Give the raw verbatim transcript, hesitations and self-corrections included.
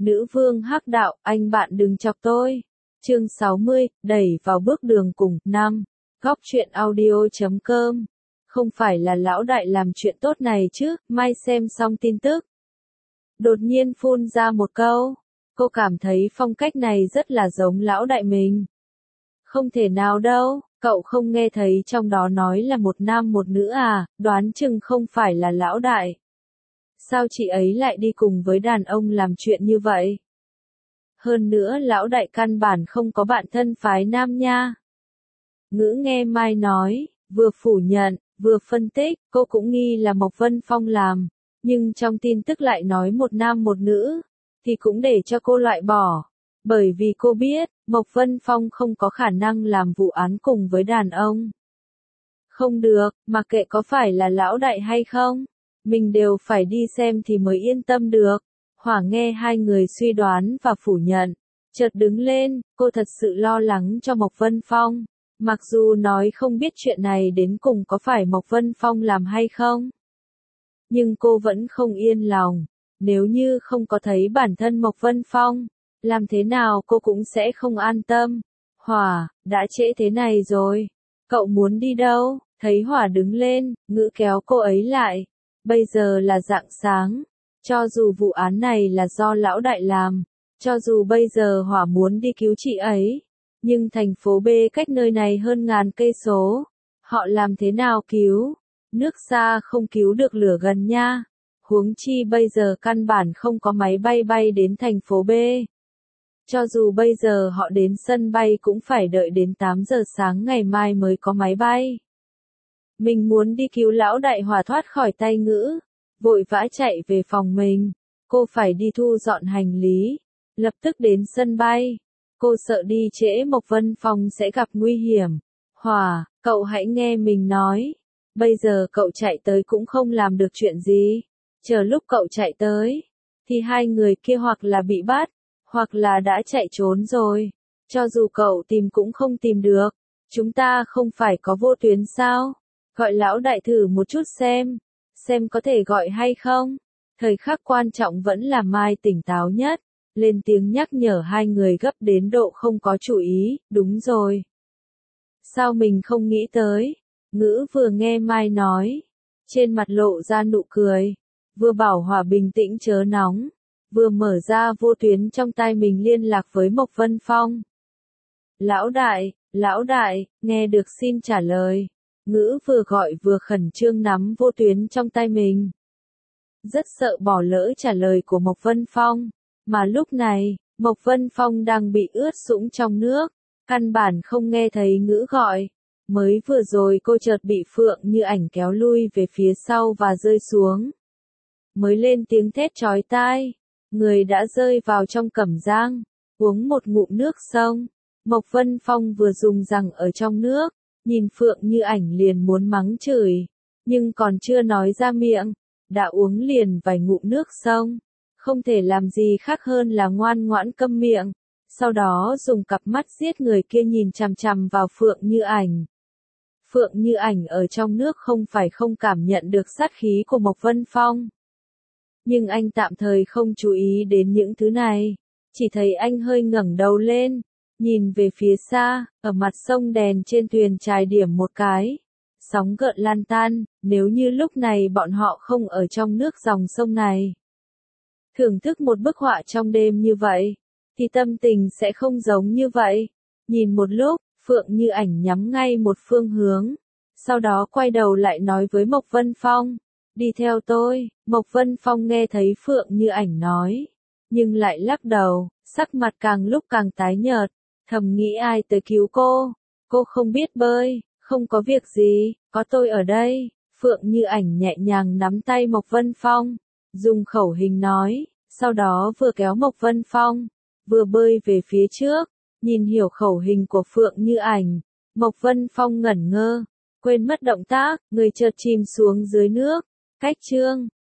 Nữ vương hắc đạo, anh bạn đừng chọc tôi. Chương sáu mươi, đẩy vào bước đường cùng. năm. Góc truyện audio chấm com. Không phải là lão đại làm chuyện tốt này chứ, mai xem xong tin tức. Đột nhiên phun ra một câu. Cô cảm thấy phong cách này rất là giống lão đại mình. Không thể nào đâu, cậu không nghe thấy trong đó nói là một nam một nữ à, đoán chừng không phải là lão đại. Sao chị ấy lại đi cùng với đàn ông làm chuyện như vậy? Hơn nữa lão đại căn bản không có bạn thân phái nam nha. Ngữ nghe Mai nói, vừa phủ nhận, vừa phân tích, cô cũng nghi là Mộc Vân Phong làm, nhưng trong tin tức lại nói một nam một nữ, thì cũng để cho cô loại bỏ. Bởi vì cô biết, Mộc Vân Phong không có khả năng làm vụ án cùng với đàn ông. Không được, mặc kệ có phải là lão đại hay không, mình đều phải đi xem thì mới yên tâm được. Hỏa nghe hai người suy đoán và phủ nhận, chợt đứng lên, cô thật sự lo lắng cho Mộc Vân Phong. Mặc dù nói không biết chuyện này đến cùng có phải Mộc Vân Phong làm hay không, nhưng cô vẫn không yên lòng. Nếu như không có thấy bản thân Mộc Vân Phong, làm thế nào cô cũng sẽ không an tâm. Hỏa, đã trễ thế này rồi, cậu muốn đi đâu? Thấy Hỏa đứng lên, Ngữ kéo cô ấy lại. Bây giờ là rạng sáng, cho dù vụ án này là do lão đại làm, cho dù bây giờ Hỏa muốn đi cứu chị ấy, nhưng thành phố B cách nơi này hơn ngàn cây số, họ làm thế nào cứu? Nước xa không cứu được lửa gần nha. Huống chi bây giờ căn bản không có máy bay bay đến thành phố B. Cho dù bây giờ họ đến sân bay cũng phải đợi đến tám giờ sáng ngày mai mới có máy bay. Mình muốn đi cứu lão đại. Hỏa thoát khỏi tay Ngữ, vội vã chạy về phòng mình. Cô phải đi thu dọn hành lý, lập tức đến sân bay. Cô sợ đi trễ Mộc Vân Phong sẽ gặp nguy hiểm. Hỏa, cậu hãy nghe mình nói. Bây giờ cậu chạy tới cũng không làm được chuyện gì. Chờ lúc cậu chạy tới, thì hai người kia hoặc là bị bắt, hoặc là đã chạy trốn rồi. Cho dù cậu tìm cũng không tìm được. Chúng ta không phải có vô tuyến sao? Gọi lão đại thử một chút xem. Xem có thể gọi hay không? Thời khắc quan trọng vẫn là Mai tỉnh táo nhất. Lên tiếng nhắc nhở hai người gấp đến độ không có chủ ý. Đúng rồi. Sao mình không nghĩ tới? Ngữ vừa nghe Mai nói, trên mặt lộ ra nụ cười. Vừa bảo Hỏa bình tĩnh chớ nóng, vừa mở ra vô tuyến trong tay mình liên lạc với Mộc Vân Phong. Lão đại, lão đại, nghe được xin trả lời. Ngữ vừa gọi vừa khẩn trương nắm vô tuyến trong tay mình. Rất sợ bỏ lỡ trả lời của Mộc Vân Phong, mà lúc này, Mộc Vân Phong đang bị ướt sũng trong nước, căn bản không nghe thấy Ngữ gọi. Mới vừa rồi cô chợt bị Phượng Như Ảnh kéo lui về phía sau và rơi xuống. Mới lên tiếng thét chói tai, người đã rơi vào trong Cẩm Giang, uống một ngụm nước sông. Mộc Vân Phong vừa dùng rằng ở trong nước, nhìn Phượng Như Ảnh liền muốn mắng chửi, nhưng còn chưa nói ra miệng, đã uống liền vài ngụm nước sông, không thể làm gì khác hơn là ngoan ngoãn câm miệng, sau đó dùng cặp mắt giết người kia nhìn chằm chằm vào Phượng Như Ảnh. Phượng Như Ảnh ở trong nước không phải không cảm nhận được sát khí của Mộc Vân Phong. Nhưng anh tạm thời không chú ý đến những thứ này, chỉ thấy anh hơi ngẩng đầu lên, nhìn về phía xa, ở mặt sông đèn trên thuyền chài điểm một cái. Sóng gợn lan tan, nếu như lúc này bọn họ không ở trong nước dòng sông này. Thưởng thức một bức họa trong đêm như vậy, thì tâm tình sẽ không giống như vậy. Nhìn một lúc, Phượng Như Ảnh nhắm ngay một phương hướng, sau đó quay đầu lại nói với Mộc Vân Phong, đi theo tôi. Mộc Vân Phong nghe thấy Phượng Như Ảnh nói, nhưng lại lắc đầu, sắc mặt càng lúc càng tái nhợt, thầm nghĩ ai tới cứu cô, cô không biết bơi, không có việc gì, có tôi ở đây. Phượng Như Ảnh nhẹ nhàng nắm tay Mộc Vân Phong, dùng khẩu hình nói, sau đó vừa kéo Mộc Vân Phong, vừa bơi về phía trước. Nhìn hiểu khẩu hình của Phượng Như Ảnh, Mộc Vân Phong ngẩn ngơ, quên mất động tác, người chợt chìm xuống dưới nước. Cách chương